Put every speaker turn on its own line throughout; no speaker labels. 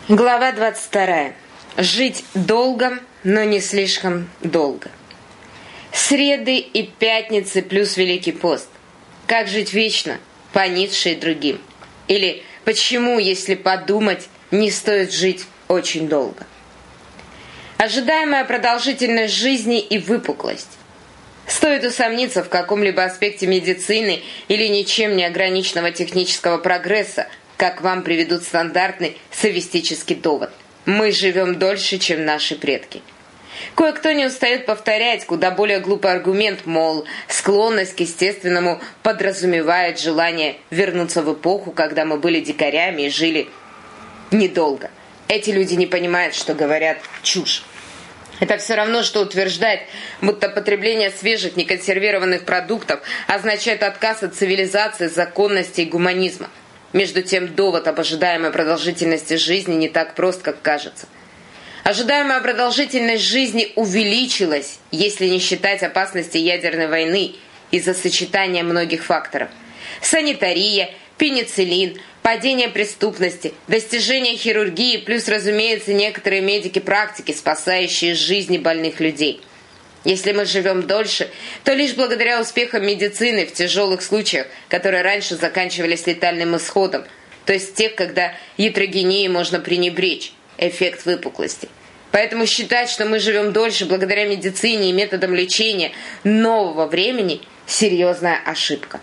Глава 22. Жить долго, но не слишком долго. Среды и пятницы плюс Великий пост. Как жить вечно, по Ницше и другим. Или почему, если подумать, не стоит жить очень долго. Ожидаемая продолжительность жизни и выпуклость. Стоит усомниться в каком-либо аспекте медицины или ничем не ограниченного технического прогресса, как вам приведут стандартный софистический довод. Мы живем дольше, чем наши предки. Кое-кто не устает повторять куда более глупый аргумент, мол, склонность к естественному подразумевает желание вернуться в эпоху, когда мы были дикарями и жили недолго. Эти люди не понимают, что говорят чушь. Это все равно, что утверждать, будто потребление свежих неконсервированных продуктов означает отказ от цивилизации, законности и гуманизма. Между тем, довод об ожидаемой продолжительности жизни не так прост, как кажется. Ожидаемая продолжительность жизни увеличилась, если не считать опасности ядерной войны из-за сочетания многих факторов. Санитария, пенициллин, падение преступности, достижение хирургии, плюс, разумеется, некоторые медики-практики, спасающие жизни больных людей. Если мы живем дольше, то лишь благодаря успехам медицины в тяжелых случаях, которые раньше заканчивались летальным исходом, то есть тех, когда ятрогенией можно пренебречь, эффект выпуклости. Поэтому считать, что мы живем дольше благодаря медицине и методам лечения нового времени – серьезная ошибка.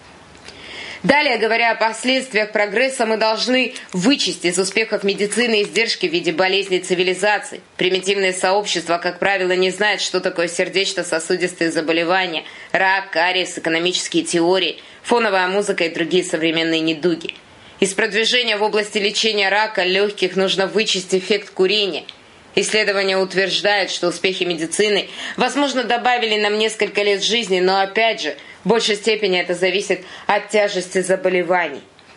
Далее, говоря о последствиях прогресса, мы должны вычесть из успехов медицины издержки в виде болезней цивилизаций. Примитивные сообщества, как правило, не знают, что такое сердечно-сосудистые заболевания, рак, кариес, экономические теории, фоновая музыка и другие современные недуги. Из продвижения в области лечения рака легких нужно вычесть эффект курения. Исследования утверждают, что успехи медицины, возможно, добавили нам несколько лет жизни, но опять же, в большей степени это зависит от тяжести заболеваний.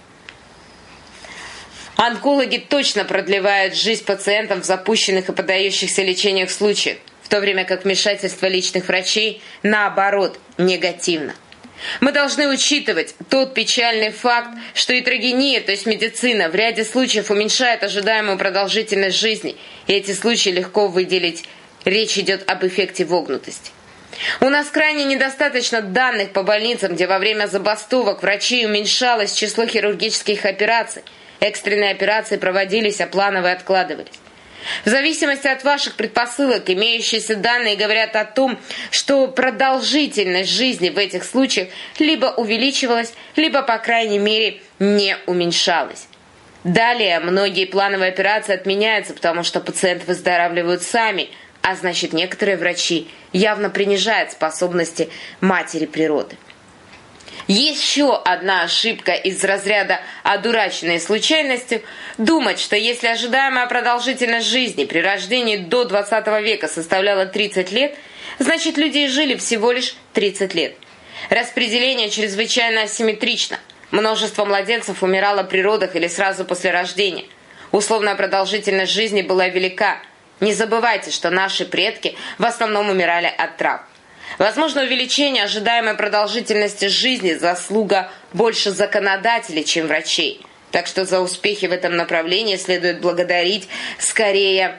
Онкологи точно продлевают жизнь пациентам в запущенных и поддающихся лечениях случаях, в то время как вмешательство личных врачей, наоборот, негативно. Мы должны учитывать тот печальный факт, что ятрогения, то есть медицина, в ряде случаев уменьшает ожидаемую продолжительность жизни, и эти случаи легко выделить. Речь идет об эффекте вогнутости. У нас крайне недостаточно данных по больницам, где во время забастовок врачей уменьшалось число хирургических операций. Экстренные операции проводились, а плановые откладывались. В зависимости от ваших предпосылок, имеющиеся данные говорят о том, что продолжительность жизни в этих случаях либо увеличивалась, либо, по крайней мере, не уменьшалась. Далее, многие плановые операции отменяются, потому что пациенты выздоравливают сами, а значит, некоторые врачи явно принижают способности матери природы. Еще одна ошибка из разряда одураченной случайностью – думать, что если ожидаемая продолжительность жизни при рождении до 20 века составляла 30 лет, значит, люди и жили всего лишь 30 лет. Распределение чрезвычайно асимметрично. Множество младенцев умирало при родах или сразу после рождения. Условная продолжительность жизни была велика. Не забывайте, что наши предки в основном умирали от травм. Возможно, увеличение ожидаемой продолжительности жизни – заслуга больше законодателей, чем врачей. Так что за успехи в этом направлении следует благодарить скорее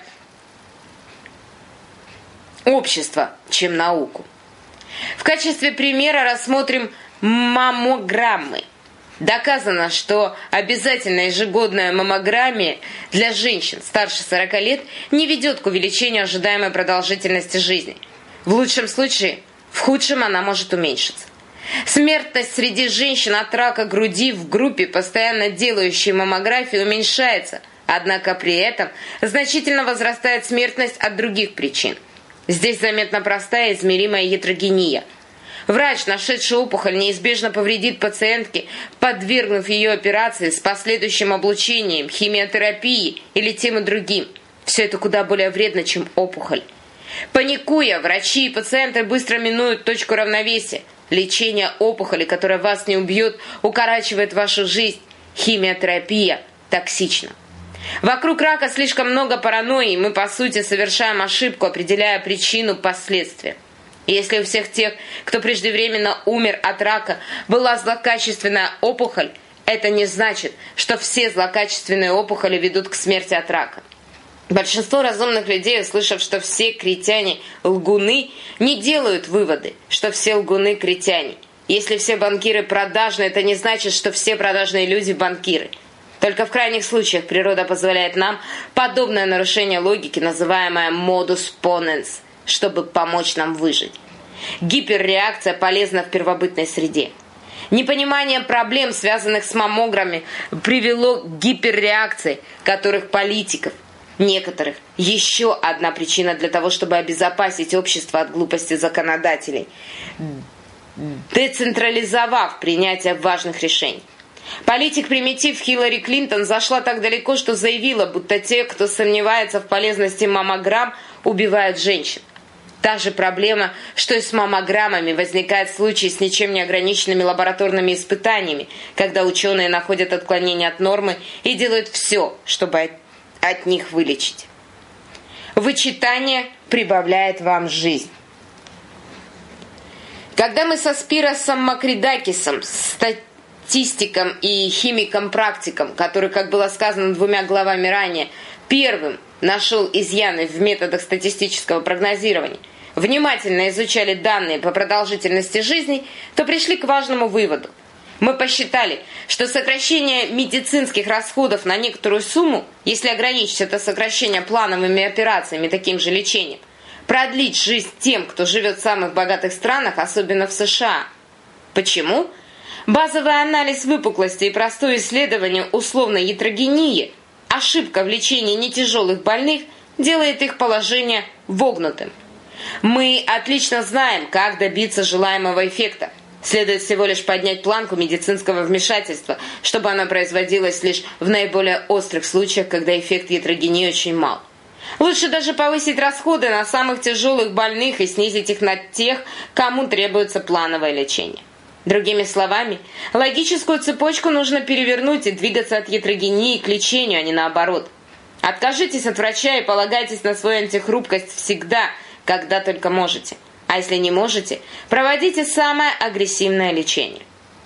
общество, чем науку. В качестве примера рассмотрим маммограммы. Доказано, что обязательная ежегодная маммограммия для женщин старше 40 лет не ведет к увеличению ожидаемой продолжительности жизни. В лучшем случае, в худшем она может уменьшиться. Смертность среди женщин от рака груди в группе, постоянно делающей маммографию, уменьшается, однако при этом значительно возрастает смертность от других причин. Здесь заметна простая измеримая ятрогения. Врач, нашедший опухоль, неизбежно повредит пациентке, подвергнув ее операции с последующим облучением, химиотерапией или тем и другим. Все это куда более вредно, чем опухоль. Паникуя, врачи и пациенты быстро минуют точку равновесия. Лечение опухоли, которая вас не убьет, укорачивает вашу жизнь. Химиотерапия токсична. Вокруг рака слишком много паранойи, и мы, по сути, совершаем ошибку, определяя причину последствия. Если у всех тех, кто преждевременно умер от рака, была злокачественная опухоль, Это не значит, что все злокачественные опухоли ведут к смерти от рака. Большинство разумных людей, услышав, что все критяне лгуны, не делают выводы, что все лгуны критяне. Если все банкиры продажные, это не значит, что все продажные люди банкиры. Только в крайних случаях природа позволяет нам подобное нарушение логики, называемое modus ponens, чтобы помочь нам выжить. Гиперреакция полезна в первобытной среде. Непонимание проблем, связанных с маммограммами, привело к гиперреакции, которых политиков, некоторых, еще одна причина для того, чтобы обезопасить общество от глупости законодателей, децентрализовав принятие важных решений. Политик-примитив Хиллари Клинтон зашла так далеко, что заявила, будто те, кто сомневается в полезности маммограмм, убивают женщин. Та же проблема, что и с маммограммами, возникает в случае с ничем не ограниченными лабораторными испытаниями, когда ученые находят отклонения от нормы и делают все, чтобы от них вылечить. Вычитание прибавляет вам жизнь. Когда мы со Спиросом Макридакисом, статистиком и химиком-практиком, который, как было сказано 2 главами ранее, первым нашел изъяны в методах статистического прогнозирования, внимательно изучали данные по продолжительности жизни, то пришли к важному выводу. Мы посчитали, что сокращение медицинских расходов на некоторую сумму, если ограничить это сокращение плановыми операциями, таким же лечением, продлить жизнь тем, кто живет в самых богатых странах, особенно в США. Почему? Базовый анализ выпуклости и простое исследование условной ятрогении, ошибка в лечении нетяжелых больных, делает их положение вогнутым. Мы отлично знаем, как добиться желаемого эффекта. Следует всего лишь поднять планку медицинского вмешательства, чтобы оно производилось лишь в наиболее острых случаях, когда эффект ятрогении очень мал. Лучше даже повысить расходы на самых тяжелых больных и снизить их на тех, кому требуется плановое лечение. Другими словами, логическую цепочку нужно перевернуть и двигаться от ятрогении к лечению, а не наоборот. Откажитесь от врача и полагайтесь на свою антихрупкость всегда, когда только можете. А если не можете, проводите самое агрессивное лечение.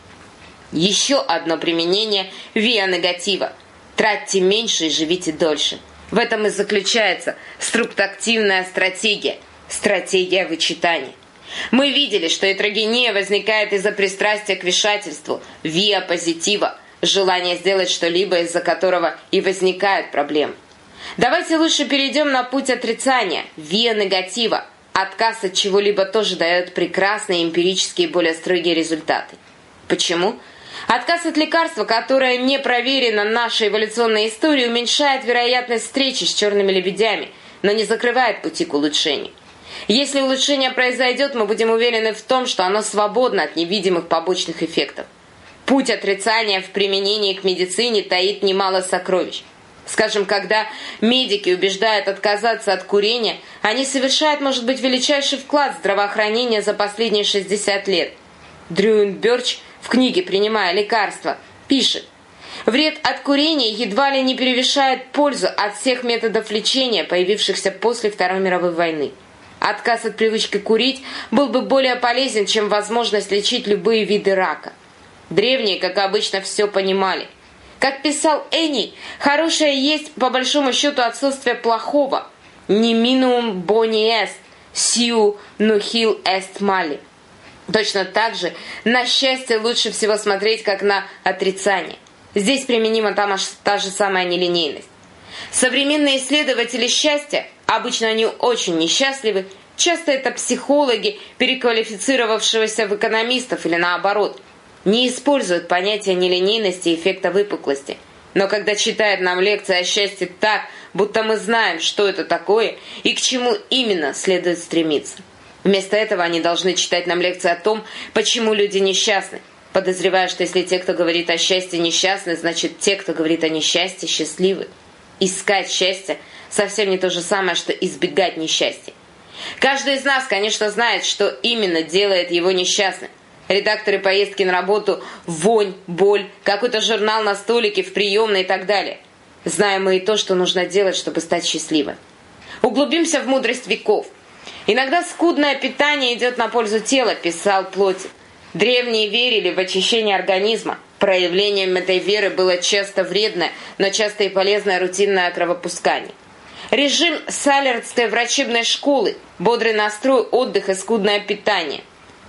Еще одно применение ВИА-негатива. Тратьте меньше и живите дольше. В этом и заключается структактивная стратегия, стратегия вычитания. Мы видели, что ятрогения возникает из-за пристрастия к вмешательству, ВИА-позитива, желания сделать что-либо, из-за которого и возникают проблемы. Давайте лучше перейдем на путь отрицания, ВИА-негатива. Отказ от чего-либо тоже дает прекрасные эмпирические более строгие результаты. Почему? Отказ от лекарства, которое не проверено нашей эволюционной историей, уменьшает вероятность встречи с черными лебедями, но не закрывает пути к улучшению. Если улучшение произойдет, мы будем уверены в том, что оно свободно от невидимых побочных эффектов. Путь отрицания в применении к медицине таит немало сокровищ. Скажем, когда медики убеждают отказаться от курения, они совершают, может быть, величайший вклад в здравоохранение за последние 60 лет. Дрюин Бёрч в книге «Принимая лекарства» пишет: «Вред от курения едва ли не перевешает пользу от всех методов лечения, появившихся после Второй мировой войны. Отказ от привычки курить был бы более полезен, чем возможность лечить любые виды рака». Древние, как обычно, все понимали. Как писал Энни, хорошее есть, по большому счету, отсутствие плохого. «Niminum boni est, siu nihil est mali». Точно так же на счастье лучше всего смотреть, как на отрицание. Здесь применима та же самая нелинейность. Современные исследователи счастья, обычно они очень несчастливы, часто это психологи, переквалифицировавшиеся в экономистов или наоборот, не используют понятие нелинейности и эффекта выпуклости. Но когда читают нам лекции о счастье так, будто мы знаем, что это такое и к чему именно следует стремиться. Вместо этого они должны читать нам лекции о том, почему люди несчастны, подозревая, что если те, кто говорит о счастье, несчастны, значит те, кто говорит о несчастье, счастливы. Искать счастье совсем не то же самое, что избегать несчастья. Каждый из нас, конечно, знает, что именно делает его несчастным. Редакторы поездки на работу, вонь, боль, какой-то журнал на столике, в приемной и так далее. Знаем мы и то, что нужно делать, чтобы стать счастливым. Углубимся в мудрость веков. «Иногда скудное питание идет на пользу тела», писал Плотин. Древние верили в очищение организма, Проявлением этой веры было часто вредное, но часто и полезное рутинное кровопускание. Режим салертской врачебной школы, бодрый настрой, отдых и скудное питание.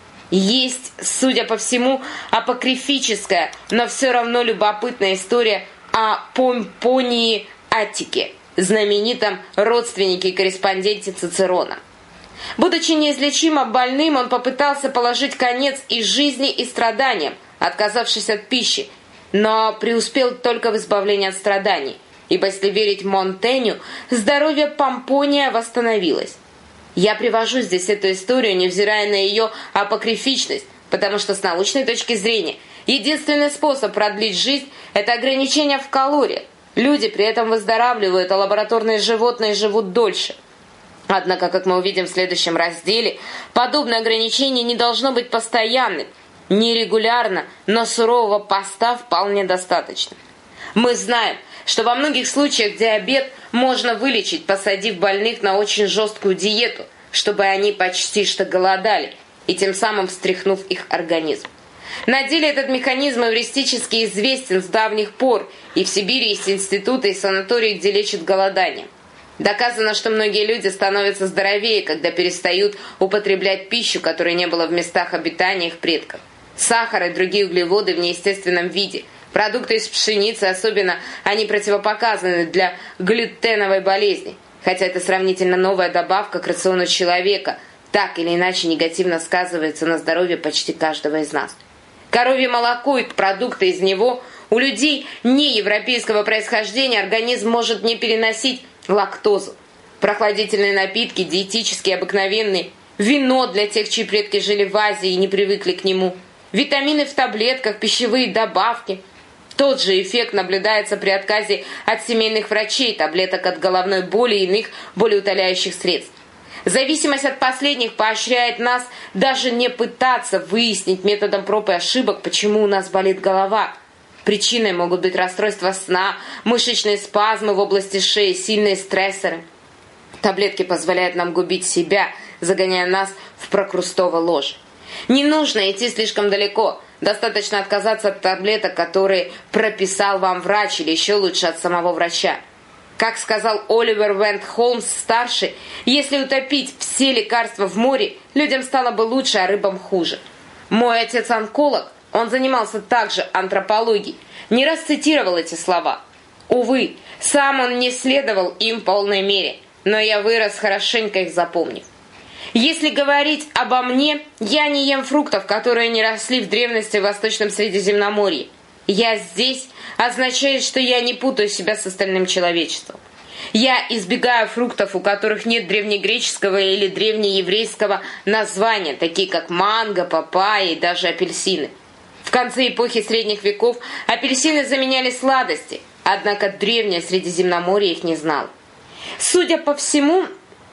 Есть, судя по всему, апокрифическая, но все равно любопытная история о Помпонии Аттике, знаменитом родственнике и корреспонденте Цицерона. Будучи неизлечимо больным, он попытался положить конец и жизни, и страданиям, отказавшись от пищи, но преуспел только в избавлении от страданий, ибо, если верить Монтенью, здоровье Помпония восстановилось. Я привожу здесь эту историю, невзирая на ее апокрифичность, потому что с научной точки зрения единственный способ продлить жизнь – это ограничение в калориях. Люди при этом выздоравливают, а лабораторные животные живут дольше. Однако, как мы увидим в следующем разделе, подобное ограничение не должно быть постоянным. Нерегулярно, но сурового поста вполне достаточно. Мы знаем, что во многих случаях диабет можно вылечить, посадив больных на очень жесткую диету, чтобы они почти что голодали, и тем самым встряхнув их организм. На деле этот механизм эвристически известен с давних пор, и в Сибири есть институты и санатории, где лечат голодание. Доказано, что многие люди становятся здоровее, когда перестают употреблять пищу, которой не было в местах обитания их предков. Сахар и другие углеводы в неестественном виде. Продукты из пшеницы, особенно, они противопоказаны для глютеновой болезни. Хотя это сравнительно новая добавка к рациону человека, так или иначе негативно сказывается на здоровье почти каждого из нас. Коровье молоко и продукты из него у людей неевропейского происхождения организм может не переносить лактозу. Прохладительные напитки, диетические, обыкновенные, вино для тех, чьи предки жили в Азии и не привыкли к нему, витамины в таблетках, пищевые добавки. Тот же эффект наблюдается при отказе от семейных врачей, таблеток от головной боли и иных болеутоляющих средств. Зависимость от последних поощряет нас даже не пытаться выяснить методом проб и ошибок, почему у нас болит голова. Причиной могут быть расстройства сна, мышечные спазмы в области шеи, сильные стрессоры. Таблетки позволяют нам губить себя, загоняя нас в прокрустово ложе. Не нужно идти слишком далеко. Достаточно отказаться от таблеток, которые прописал вам врач, или еще лучше от самого врача. Как сказал Оливер Венд Холмс-старший, если утопить все лекарства в море, людям стало бы лучше, а рыбам хуже. Мой отец онколог, он занимался также антропологией, не раз цитировал эти слова. Увы, сам он не следовал им в полной мере, но я вырос, хорошенько их запомнив. Если говорить обо мне, я не ем фруктов, которые не росли в древности в Восточном Средиземноморье. «Я здесь» означает, что я не путаю себя с остальным человечеством. Я избегаю фруктов, у которых нет древнегреческого или древнееврейского названия, такие как манго, папайя и даже апельсины. В конце эпохи Средних веков апельсины заменяли сладости, однако древнее Средиземноморье их не знало. Судя по всему,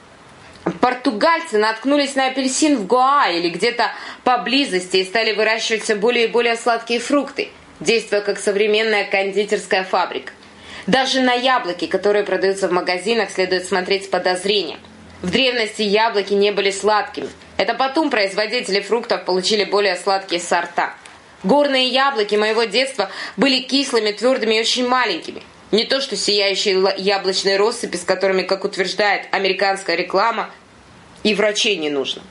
португальцы наткнулись на апельсин в Гоа или где-то поблизости и стали выращивать все более и более сладкие фрукты, действуя как современная кондитерская фабрика. Даже на яблоки, которые продаются в магазинах, следует смотреть с подозрением. В древности яблоки не были сладкими. Это потом производители фруктов получили более сладкие сорта. Горные яблоки моего детства были кислыми, твердыми и очень маленькими. Не то что сияющие яблочные россыпи, с которыми, как утверждает американская реклама, и врачей не нужно.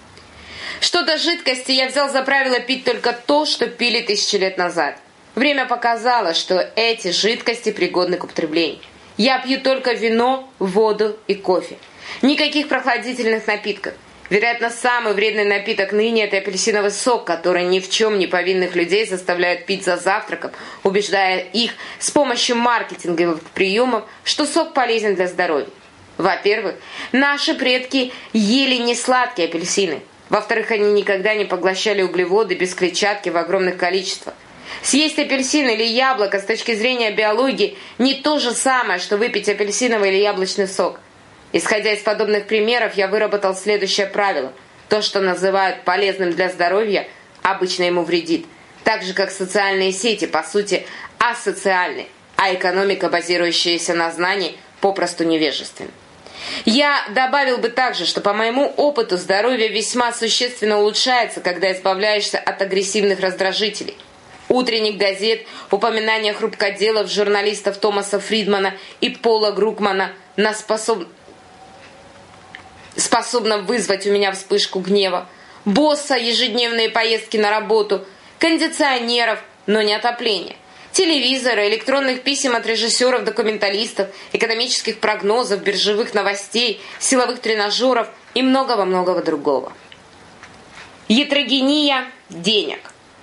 Что до жидкости, я взял за правило пить только то, что пили 1000 лет назад. Время показало, что эти жидкости пригодны к употреблению. Я пью только вино, воду и кофе. Никаких прохладительных напитков. Вероятно, самый вредный напиток ныне – это апельсиновый сок, который ни в чем не повинных людей заставляют пить за завтраком, убеждая их с помощью маркетинговых приемов, что сок полезен для здоровья. Во-первых, наши предки ели не сладкие апельсины. Во-вторых, они никогда не поглощали углеводы без клетчатки в огромных количествах. Съесть апельсин или яблоко с точки зрения биологии не то же самое, что выпить апельсиновый или яблочный сок. Исходя из подобных примеров, я выработал следующее правило. То, что называют полезным для здоровья, обычно ему вредит. Так же, как социальные сети, по сути, асоциальны, а экономика, базирующаяся на знании, попросту невежественна. Я добавил бы также, что по моему опыту здоровье весьма существенно улучшается, когда избавляешься от агрессивных раздражителей. утренних газет, упоминания хрупкоделов, журналистов Томаса Фридмана и Пола Грукмана способно вызвать у меня вспышку гнева, босса, ежедневные поездки на работу, кондиционеров, но не отопления, телевизора, электронных писем от режиссеров, документалистов, экономических прогнозов, биржевых новостей, силовых тренажеров и многого-многого другого. Ятрогения денег.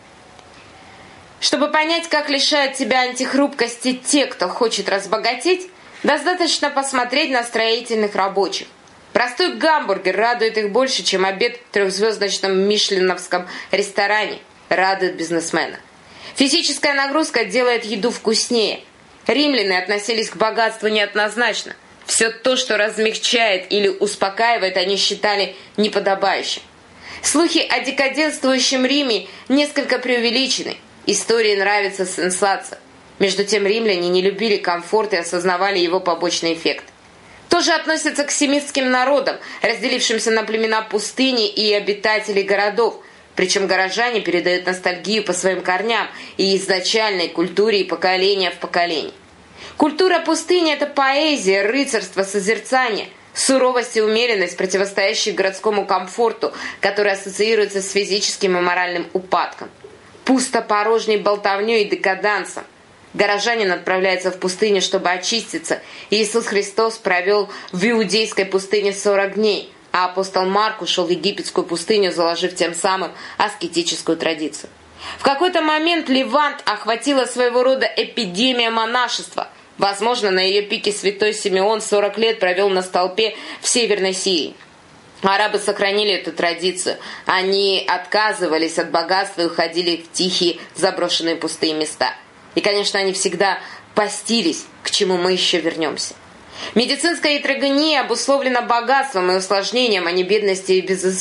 Чтобы понять, как лишают тебя антихрупкости те, кто хочет разбогатеть, достаточно посмотреть на строительных рабочих. Простой гамбургер радует их больше, чем обед в трехзвездочном мишленовском ресторане радует бизнесмена. Физическая нагрузка делает еду вкуснее. Римляне относились к богатству неоднозначно. Все то, что размягчает или успокаивает, они считали неподобающим. Слухи о декаденствующем Риме несколько преувеличены. Истории нравится сенсация. Между тем римляне не любили комфорт и осознавали его побочный эффект. То же относится к семитским народам, разделившимся на племена пустыни и обитателей городов. Причем горожане передают ностальгию по своим корням и изначальной культуре и поколения в поколение. Культура пустыни – это поэзия, рыцарство, созерцание, суровость и умеренность, противостоящие городскому комфорту, который ассоциируется с физическим и моральным упадком, пустопорожней болтовней и декадансом. Горожанин отправляется в пустыню, чтобы очиститься. Иисус Христос провел в иудейской пустыне 40 дней, а апостол Марк ушел в египетскую пустыню, заложив тем самым аскетическую традицию. В какой-то момент Левант охватила своего рода эпидемия монашества. Возможно, на ее пике святой Симеон 40 лет провел на столпе в Северной Сирии. Арабы сохранили эту традицию. Они отказывались от богатства и уходили в тихие, заброшенные пустые места. И, конечно, они всегда постились, к чему мы еще вернемся. Медицинская ятрогения обусловлена богатством и усложнением, а не бедностью и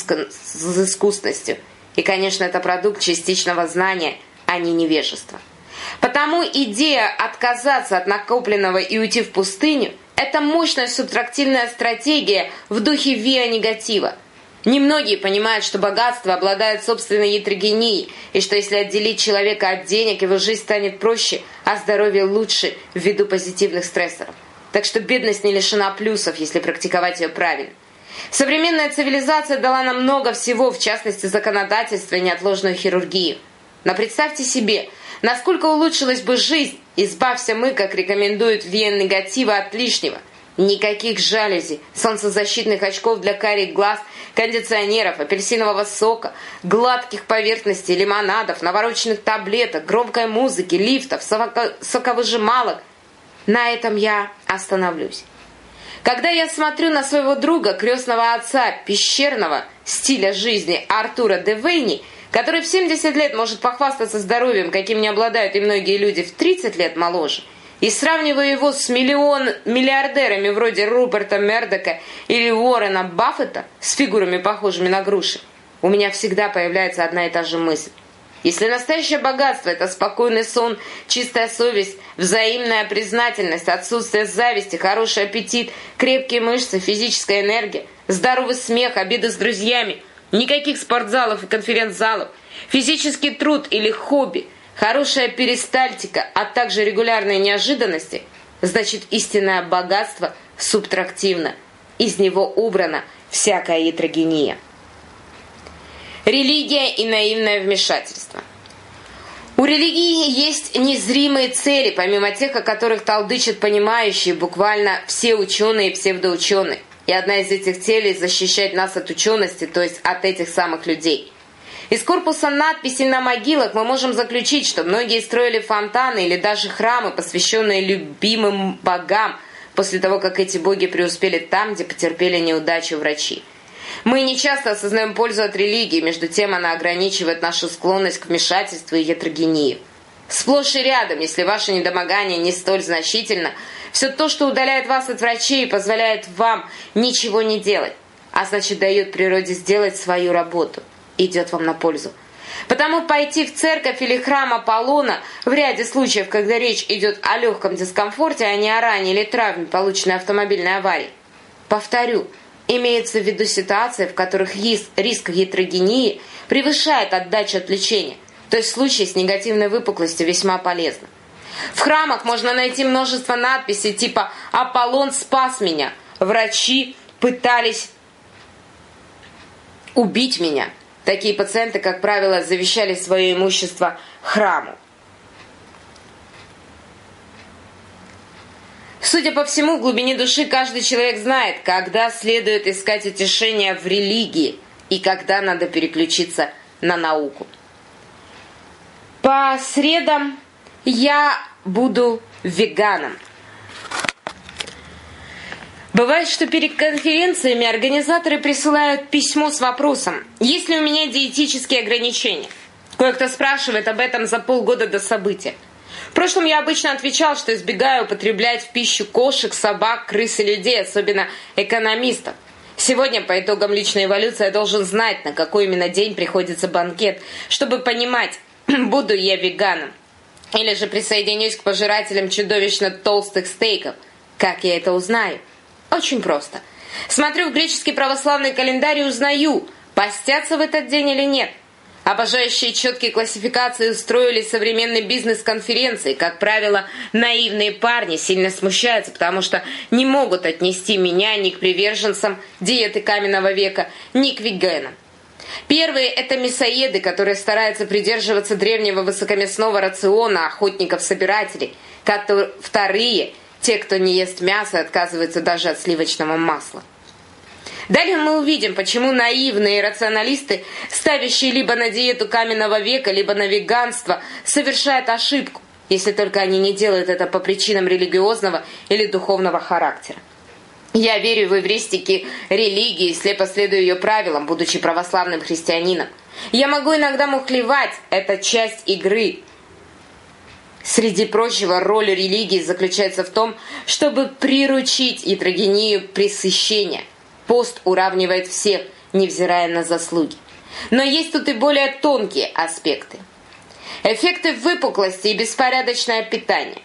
безыскусностью. И, конечно, это продукт частичного знания, а не невежества. Потому идея отказаться от накопленного и уйти в пустыню – это мощная субтрактивная стратегия в духе виа-негатива. Немногие понимают, что богатство обладает собственной ятрогенией, и что если отделить человека от денег, его жизнь станет проще, а здоровье лучше ввиду позитивных стрессоров. Так что бедность не лишена плюсов, если практиковать ее правильно. Современная цивилизация дала нам много всего, в частности законодательство и неотложную хирургию. Но представьте себе, насколько улучшилась бы жизнь, избавься мы, как рекомендует виа-негатива, от лишнего. Никаких жалюзи, солнцезащитных очков для карих глаз, кондиционеров, апельсинового сока, гладких поверхностей, лимонадов, навороченных таблеток, громкой музыки, лифтов, соковыжималок. На этом я остановлюсь. Когда я смотрю на своего друга, крестного отца пещерного стиля жизни Артура де Вейни, который в 70 лет может похвастаться здоровьем, каким не обладают и многие люди в 30 лет моложе, и сравниваю его с миллиардерами вроде Руперта Мердока или Уоррена Баффета с фигурами, похожими на груши, у меня всегда появляется одна и та же мысль. Если настоящее богатство – это спокойный сон, чистая совесть, взаимная признательность, отсутствие зависти, хороший аппетит, крепкие мышцы, физическая энергия, здоровый смех, обеды с друзьями, никаких спортзалов и конференц-залов, физический труд или хобби, хорошая перистальтика, а также регулярные неожиданности, значит истинное богатство субтрактивно. Из него убрана всякая ятрогения. Религия и наивное вмешательство. У религии есть незримые цели, помимо тех, о которых толдычат понимающие буквально все ученые и псевдоученые. И одна из этих целей – защищать нас от учености, то есть от этих самых людей. Из корпуса надписей на могилах мы можем заключить, что многие строили фонтаны или даже храмы, посвященные любимым богам, после того, как эти боги преуспели там, где потерпели неудачу врачи. Мы не часто осознаем пользу от религии, между тем она ограничивает нашу склонность к вмешательству и ятрогении. Сплошь и рядом, если ваше недомогание не столь значительно, все то, что удаляет вас от врачей, позволяет вам ничего не делать, а значит дает природе сделать свою работу, идет вам на пользу. Потому пойти в церковь или храм Аполлона в ряде случаев, когда речь идет о легком дискомфорте, а не о ране или травме, полученной автомобильной аварией. Повторю, имеется в виду ситуации, в которых риск ятрогении превышает отдачу от лечения. то есть случаи с негативной выпуклостью весьма полезны. В храмах можно найти множество надписей типа «Аполлон спас меня», «Врачи пытались убить меня». Такие пациенты, как правило, завещали свое имущество храму. Судя по всему, в глубине души каждый человек знает, когда следует искать утешение в религии и когда надо переключиться на науку. По средам я буду веганом. Бывает, что перед конференциями организаторы присылают письмо с вопросом: есть ли у меня диетические ограничения? Кое-кто спрашивает об этом за полгода до события. В прошлом я обычно отвечал, что избегаю употреблять в пищу кошек, собак, крыс и людей, особенно экономистов. Сегодня, по итогам личной эволюции, я должен знать, на какой именно день приходится банкет, чтобы понимать, буду я веганом или же присоединюсь к пожирателям чудовищно толстых стейков. Как я это узнаю? Очень просто. Смотрю в греческий православный календарь и узнаю, постятся в этот день или нет. Обожающие четкие классификации устроили современный бизнес-конференции. Как правило, наивные парни сильно смущаются, потому что не могут отнести меня ни к приверженцам диеты каменного века, ни к веганам. Первые – это мясоеды, которые стараются придерживаться древнего высокомясного рациона охотников-собирателей. Вторые – те, кто не ест мясо и отказываются даже от сливочного масла. Далее мы увидим, почему наивные рационалисты, ставящие либо на диету каменного века, либо на веганство, совершают ошибку, если только они не делают это по причинам религиозного или духовного характера. Я верю в эвристики религии и слепо следую ее правилам, будучи православным христианином. Я могу иногда мухлевать, это часть игры. Среди прочего, роль религии заключается в том, чтобы приручить ятрогению пресыщения. Пост уравнивает всех, невзирая на заслуги. Но есть тут и более тонкие аспекты. Эффекты выпуклости и беспорядочное питание.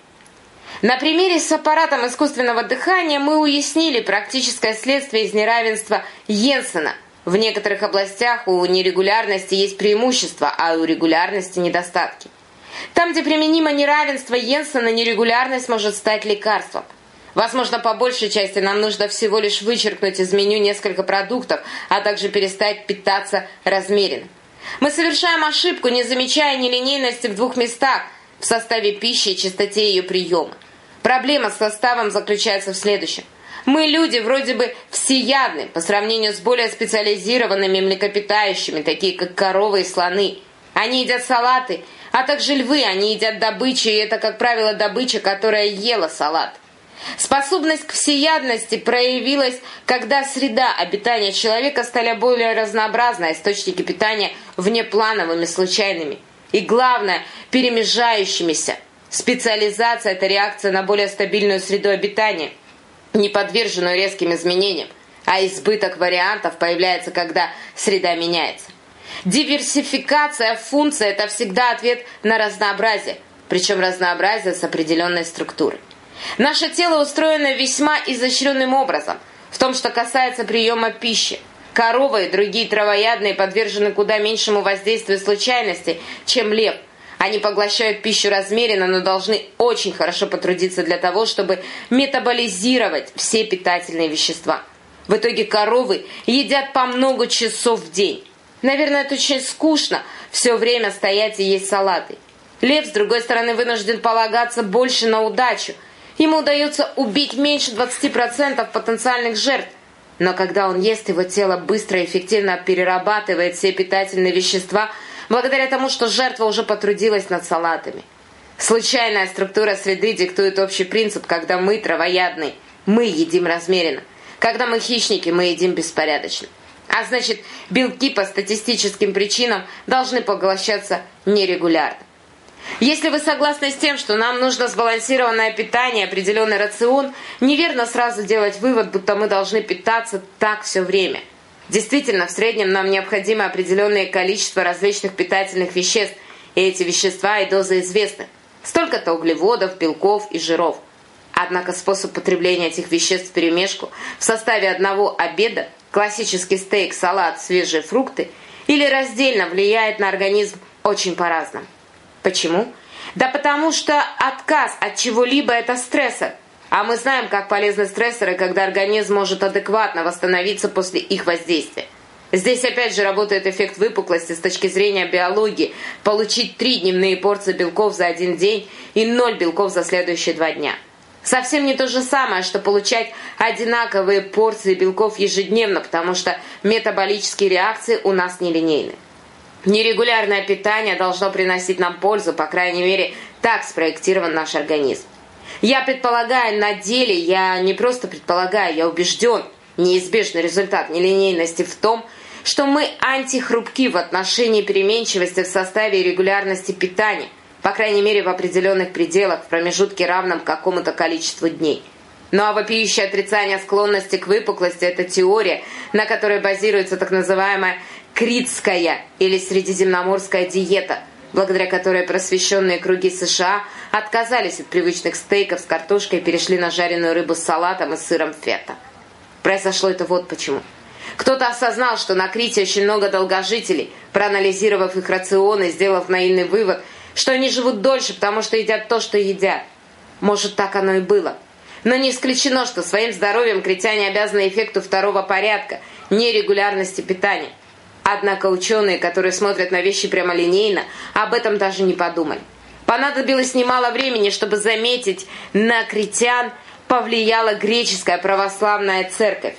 На примере с аппаратом искусственного дыхания мы уяснили практическое следствие из неравенства Йенсена. В некоторых областях у нерегулярности есть преимущества, а у регулярности недостатки. Там, где применимо неравенство Йенсена, нерегулярность может стать лекарством. Возможно, по большей части нам нужно всего лишь вычеркнуть из меню несколько продуктов, а также перестать питаться размеренно. Мы совершаем ошибку, не замечая нелинейности в двух местах – в составе пищи и частоте ее приема. Проблема с составом заключается в следующем. Мы, люди, вроде бы всеядны по сравнению с более специализированными млекопитающими, такие как коровы и слоны. Они едят салаты, а также львы, они едят добычу, и это, как правило, добыча, которая ела салат. Способность к всеядности проявилась, когда среда обитания человека стала более разнообразной, а источники питания внеплановыми, случайными. И главное, перемежающимися. Специализация – это реакция на более стабильную среду обитания, не подверженную резким изменениям, а избыток вариантов появляется, когда среда меняется. Диверсификация функций – это всегда ответ на разнообразие, причем разнообразие с определенной структурой. Наше тело устроено весьма изощренным образом в том, что касается приема пищи. Коровы и другие травоядные подвержены куда меньшему воздействию случайностей, чем лев. Они поглощают пищу размеренно, но должны очень хорошо потрудиться для того, чтобы метаболизировать все питательные вещества. В итоге коровы едят по много часов в день. Наверное, это очень скучно все время стоять и есть салаты. Лев, с другой стороны, вынужден полагаться больше на удачу. Ему удается убить меньше 20% потенциальных жертв. Но когда он ест, его тело быстро и эффективно перерабатывает все питательные вещества, благодаря тому, что жертва уже потрудилась над салатами. Случайная структура среды диктует общий принцип, когда мы травоядные, мы едим размеренно. Когда мы хищники, мы едим беспорядочно. А значит, белки по статистическим причинам должны поглощаться нерегулярно. Если вы согласны с тем, что нам нужно сбалансированное питание, определенный рацион, неверно сразу делать вывод, будто мы должны питаться так все время. Действительно, в среднем нам необходимо определенное количество различных питательных веществ, и эти вещества и дозы известны. Столько-то углеводов, белков и жиров. Однако способ потребления этих веществ вперемешку в составе одного обеда, классический стейк, салат, свежие фрукты, или раздельно влияет на организм очень по-разному. Почему? Да потому что отказ от чего-либо – это стрессор. А мы знаем, как полезны стрессоры, когда организм может адекватно восстановиться после их воздействия. Здесь опять же работает эффект выпуклости с точки зрения биологии. Получить 3 дневные порции белков за 1 день и 0 белков за следующие 2 дня. Совсем не то же самое, что получать одинаковые порции белков ежедневно, потому что метаболические реакции у нас нелинейны. Нерегулярное питание должно приносить нам пользу, по крайней мере, так спроектирован наш организм. Я предполагаю, на деле, я не просто предполагаю, я убежден, неизбежный результат нелинейности в том, что мы антихрупки в отношении переменчивости в составе и регулярности питания, по крайней мере в определенных пределах, в промежутке равном какому-то количеству дней. Ну а вопиющее отрицание склонности к выпуклости – это теория, на которой базируется так называемая критская или средиземноморская диета, благодаря которой просвещенные круги США отказались от привычных стейков с картошкой и перешли на жареную рыбу с салатом и сыром фета. Произошло это вот почему. Кто-то осознал, что на Крите очень много долгожителей, проанализировав их рационы, сделав наивный вывод, что они живут дольше, потому что едят то, что едят. Может, так оно и было. Но не исключено, что своим здоровьем критяне обязаны эффекту второго порядка, нерегулярности питания. Однако ученые, которые смотрят на вещи прямолинейно, об этом даже не подумали. Понадобилось немало времени, чтобы заметить, на критян повлияла греческая православная церковь,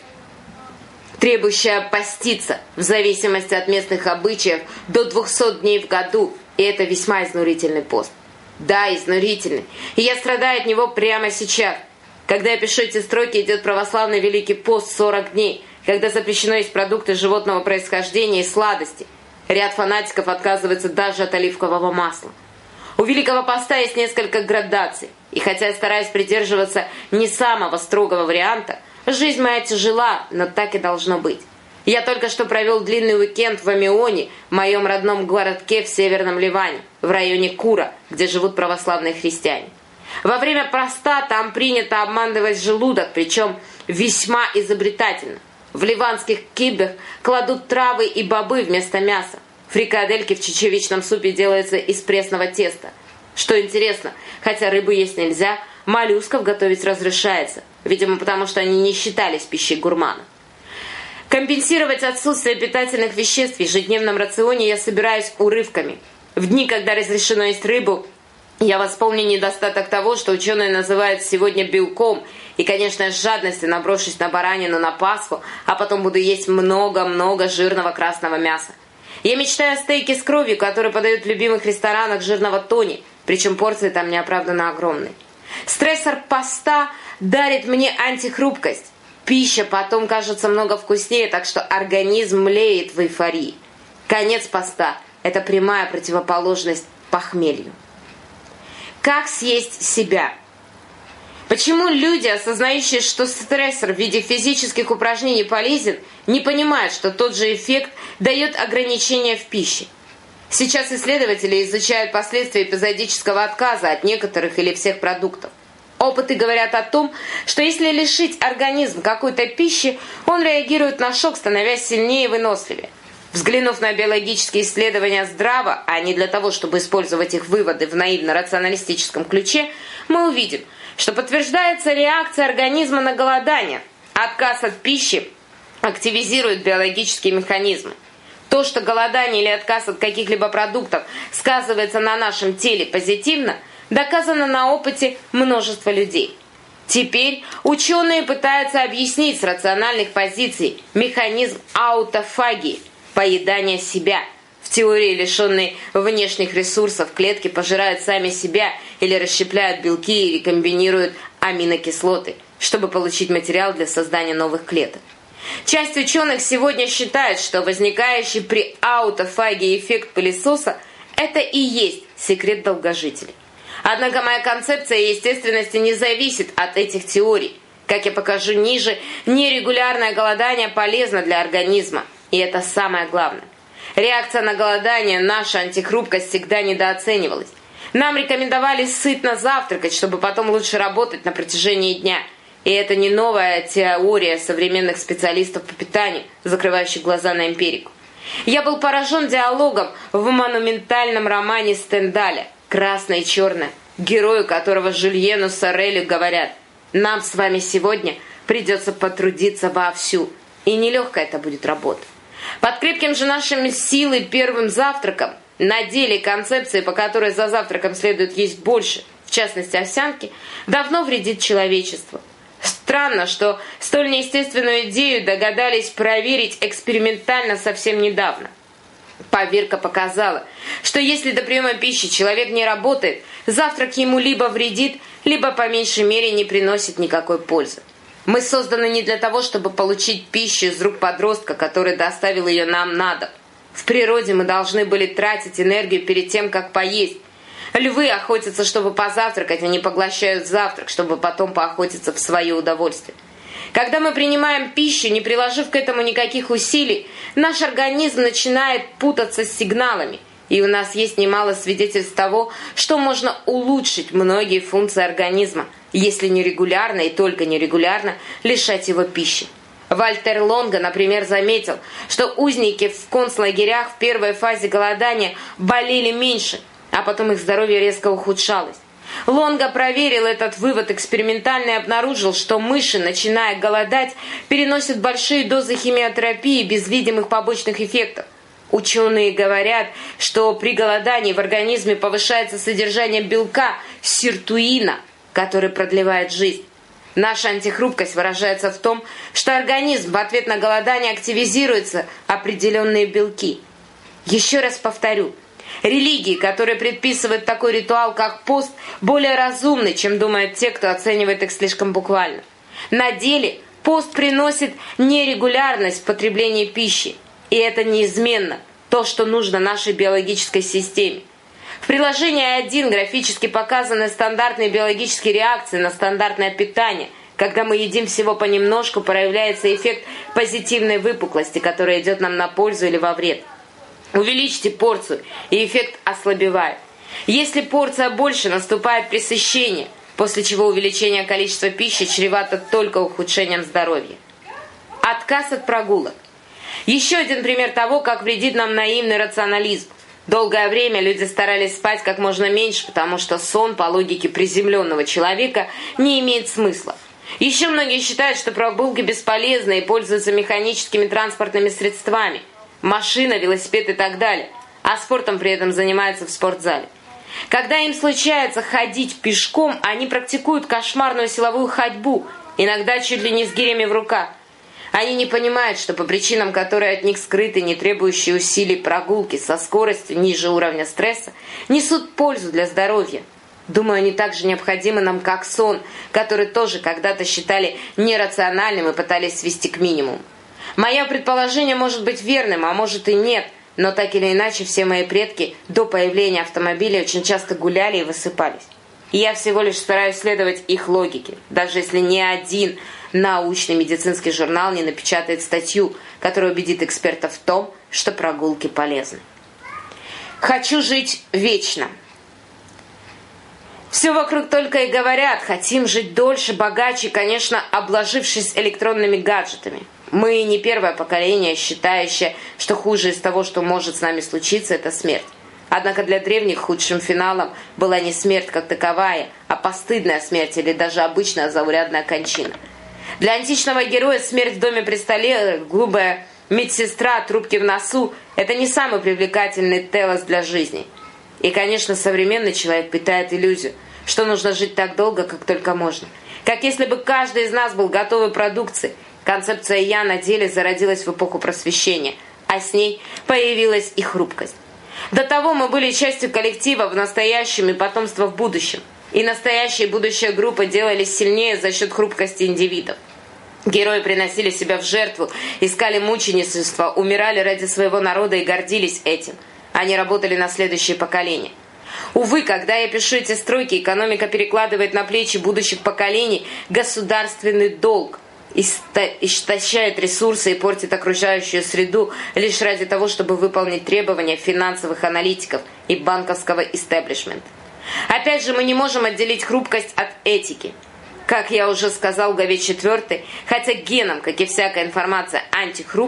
требующая поститься в зависимости от местных обычаев до 200 дней в году, и это весьма изнурительный пост. Да, изнурительный. И я страдаю от него прямо сейчас. Когда я пишу эти строки, идет православный Великий пост 40 дней, когда запрещено есть продукты животного происхождения и сладости. Ряд фанатиков отказывается даже от оливкового масла. У Великого поста есть несколько градаций. И хотя я стараюсь придерживаться не самого строгого варианта, жизнь моя тяжела, но так и должно быть. Я только что провел длинный уикенд в Амионе, моем родном городке в Северном Ливане, в районе Кура, где живут православные христиане. Во время поста там принято обманывать желудок, причем весьма изобретательно. В ливанских киббах кладут травы и бобы вместо мяса. Фрикадельки в чечевичном супе делаются из пресного теста. Что интересно, хотя рыбу есть нельзя, моллюсков готовить разрешается, видимо, потому что они не считались пищей гурмана. Компенсировать отсутствие питательных веществ в ежедневном рационе я собираюсь урывками. В дни, когда разрешено есть рыбу, я восполню недостаток того, что ученые называют сегодня белком, и, конечно, с жадностью наброшусь на баранину на Пасху, а потом буду есть много-много жирного красного мяса. Я мечтаю о стейке с кровью, который подают в любимых ресторанах жирного тони, причем порции там неоправданно огромные. Стрессор поста дарит мне антихрупкость. Пища потом кажется много вкуснее, так что организм млеет в эйфории. Конец поста – это прямая противоположность похмелью. Как съесть себя? Почему люди, осознающие, что стрессор в виде физических упражнений полезен, не понимают, что тот же эффект дает ограничения в пище? Сейчас исследователи изучают последствия эпизодического отказа от некоторых или всех продуктов. Опыты говорят о том, что если лишить организм какой-то пищи, он реагирует на шок, становясь сильнее и выносливее. Взглянув на биологические исследования здраво, а не для того, чтобы использовать их выводы в наивно-рационалистическом ключе, мы увидим, что подтверждается реакция организма на голодание. Отказ от пищи активизирует биологические механизмы. То, что голодание или отказ от каких-либо продуктов сказывается на нашем теле позитивно, доказано на опыте множества людей. Теперь ученые пытаются объяснить с рациональных позиций механизм аутофагии, поедания себя. В теории, лишенной внешних ресурсов, клетки пожирают сами себя или расщепляют белки или комбинируют аминокислоты, чтобы получить материал для создания новых клеток. Часть ученых сегодня считает, что возникающий при аутофагии эффект пылесоса – это и есть секрет долгожителей. Однако моя концепция естественности не зависит от этих теорий. Как я покажу ниже, нерегулярное голодание полезно для организма, и это самое главное. Реакция на голодание, наша антихрупкость всегда недооценивалась. Нам рекомендовали сытно завтракать, чтобы потом лучше работать на протяжении дня. И это не новая теория современных специалистов по питанию, закрывающих глаза на эмпирику. Я был поражен диалогом в монументальном романе Стендаля «Красное и черное», герою которого Жюльену Сорелю говорят: «Нам с вами сегодня придется потрудиться вовсю, и нелегкая это будет работа». Под крепким же нашими силой первым завтраком, на деле концепции, по которой за завтраком следует есть больше, в частности овсянки, давно вредит человечеству. Странно, что столь неестественную идею догадались проверить экспериментально совсем недавно. Поверка показала, что если до приема пищи человек не работает, завтрак ему либо вредит, либо по меньшей мере не приносит никакой пользы. Мы созданы не для того, чтобы получить пищу из рук подростка, который доставил ее нам на дом. В природе мы должны были тратить энергию перед тем, как поесть. Львы охотятся, чтобы позавтракать, они поглощают завтрак, чтобы потом поохотиться в свое удовольствие. Когда мы принимаем пищу, не приложив к этому никаких усилий, наш организм начинает путаться с сигналами. И у нас есть немало свидетельств того, что можно улучшить многие функции организма, если нерегулярно и только нерегулярно лишать его пищи. Вальтер Лонго, например, заметил, что узники в концлагерях в первой фазе голодания болели меньше, а потом их здоровье резко ухудшалось. Лонго проверил этот вывод экспериментально и обнаружил, что мыши, начиная голодать, переносят большие дозы химиотерапии без видимых побочных эффектов. Ученые говорят, что при голодании в организме повышается содержание белка сиртуина, который продлевает жизнь. Наша антихрупкость выражается в том, что организм в ответ на голодание активизируются определенные белки. Еще раз повторю, религии, которые предписывают такой ритуал, как пост, более разумны, чем думают те, кто оценивает их слишком буквально. На деле пост приносит нерегулярность в потреблении пищи, и это неизменно то, что нужно нашей биологической системе. В приложении 1 графически показаны стандартные биологические реакции на стандартное питание. Когда мы едим всего понемножку, проявляется эффект позитивной выпуклости, который идет нам на пользу или во вред. Увеличьте порцию, и эффект ослабевает. Если порция больше, наступает пресыщение, после чего увеличение количества пищи чревато только ухудшением здоровья. Отказ от прогулок. Еще один пример того, как вредит нам наивный рационализм. Долгое время люди старались спать как можно меньше, потому что сон, по логике приземленного человека, не имеет смысла. Еще многие считают, что прогулки бесполезны и пользуются механическими транспортными средствами. Машина, велосипед и так далее. А спортом при этом занимаются в спортзале. Когда им случается ходить пешком, они практикуют кошмарную силовую ходьбу, иногда чуть ли не с гирями в руках. Они не понимают, что по причинам, которые от них скрыты, не требующие усилий прогулки со скоростью ниже уровня стресса, несут пользу для здоровья. Думаю, они так же необходимы нам, как сон, который тоже когда-то считали нерациональным и пытались свести к минимуму. Мое предположение может быть верным, а может и нет, но так или иначе все мои предки до появления автомобиля очень часто гуляли и высыпались. И я всего лишь стараюсь следовать их логике, даже если ни один научный медицинский журнал не напечатает статью, которая убедит экспертов в том, что прогулки полезны. Хочу жить вечно. Все вокруг только и говорят, хотим жить дольше, богаче, конечно, обложившись электронными гаджетами. Мы не первое поколение, считающее, что хуже из того, что может с нами случиться, это смерть. Однако для древних худшим финалом была не смерть как таковая, а постыдная смерть или даже обычная заурядная кончина. Для античного героя смерть в доме при столе, глупая медсестра, трубки в носу – это не самый привлекательный телос для жизни. И, конечно, современный человек питает иллюзию, что нужно жить так долго, как только можно. Как если бы каждый из нас был готовой продукцией. Концепция «я» на деле зародилась в эпоху просвещения, а с ней появилась и хрупкость. До того мы были частью коллектива в настоящем и потомства в будущем. И настоящая и будущая группа делались сильнее за счет хрупкости индивидов. Герои приносили себя в жертву, искали мученичество, умирали ради своего народа и гордились этим. Они работали на следующее поколение. Увы, когда я пишу эти строки, экономика перекладывает на плечи будущих поколений государственный долг, истощает ресурсы и портит окружающую среду лишь ради того, чтобы выполнить требования финансовых аналитиков и банковского истеблишмента. Опять же, мы не можем отделить хрупкость от этики. Как я уже сказал в главе 4, хотя геном, как и всякая информация, антихрупок,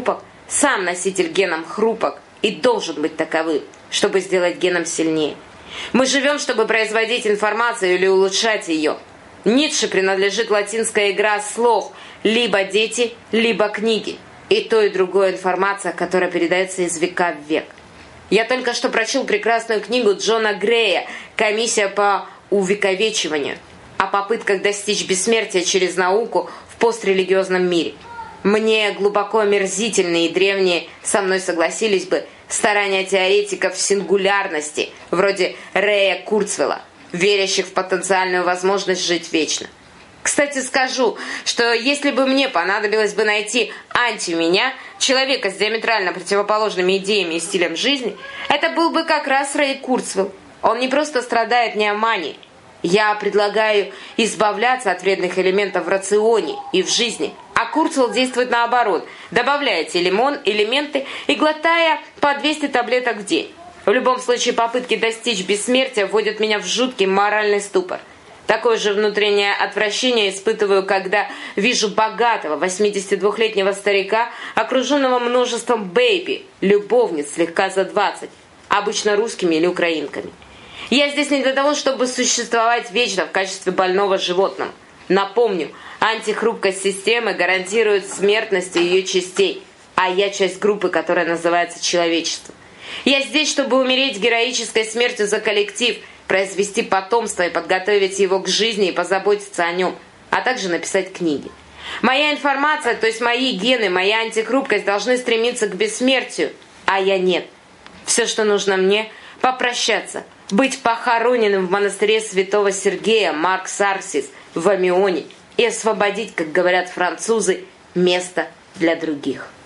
Сам носитель геном хрупок и должен быть таковым, чтобы сделать геном сильнее. Мы живем, чтобы производить информацию или улучшать ее. Ницше принадлежит латинская игра слов «либо дети, либо книги». И то, и другое информация, которая передается из века в век. Я только что прочел прекрасную книгу Джона Грея «Комиссия по увековечиванию» о попытках достичь бессмертия через науку в пострелигиозном мире. Мне глубоко омерзительные и древние со мной согласились бы старания теоретиков сингулярности, вроде Рэя Курцвелла, верящих в потенциальную возможность жить вечно. Кстати, скажу, что если бы мне понадобилось бы найти анти-меня, человека с диаметрально противоположными идеями и стилем жизни, это был бы как раз Рэй Курцвелл. Он не просто страдает неоманией. Я предлагаю избавляться от вредных элементов в рационе и в жизни, а Курцвелл действует наоборот, добавляя эти элементы и глотая по 200 таблеток в день. В любом случае, попытки достичь бессмертия вводят меня в жуткий моральный ступор. Такое же внутреннее отвращение испытываю, когда вижу богатого 82-летнего старика, окруженного множеством бэйби, любовниц слегка за 20, обычно русскими или украинками. Я здесь не для того, чтобы существовать вечно в качестве больного животного. Напомню, антихрупкость системы гарантирует смертность ее частей, а я часть группы, которая называется человечеством. Я здесь, чтобы умереть героической смертью за коллектив, произвести потомство и подготовить его к жизни и позаботиться о нем, а также написать книги. Моя информация, то есть мои гены, моя антихрупкость должны стремиться к бессмертию, а я нет. Все, что нужно мне, попрощаться, быть похороненным в монастыре святого Сергея Маркс Арсис в Амионе и освободить, как говорят французы, место для других.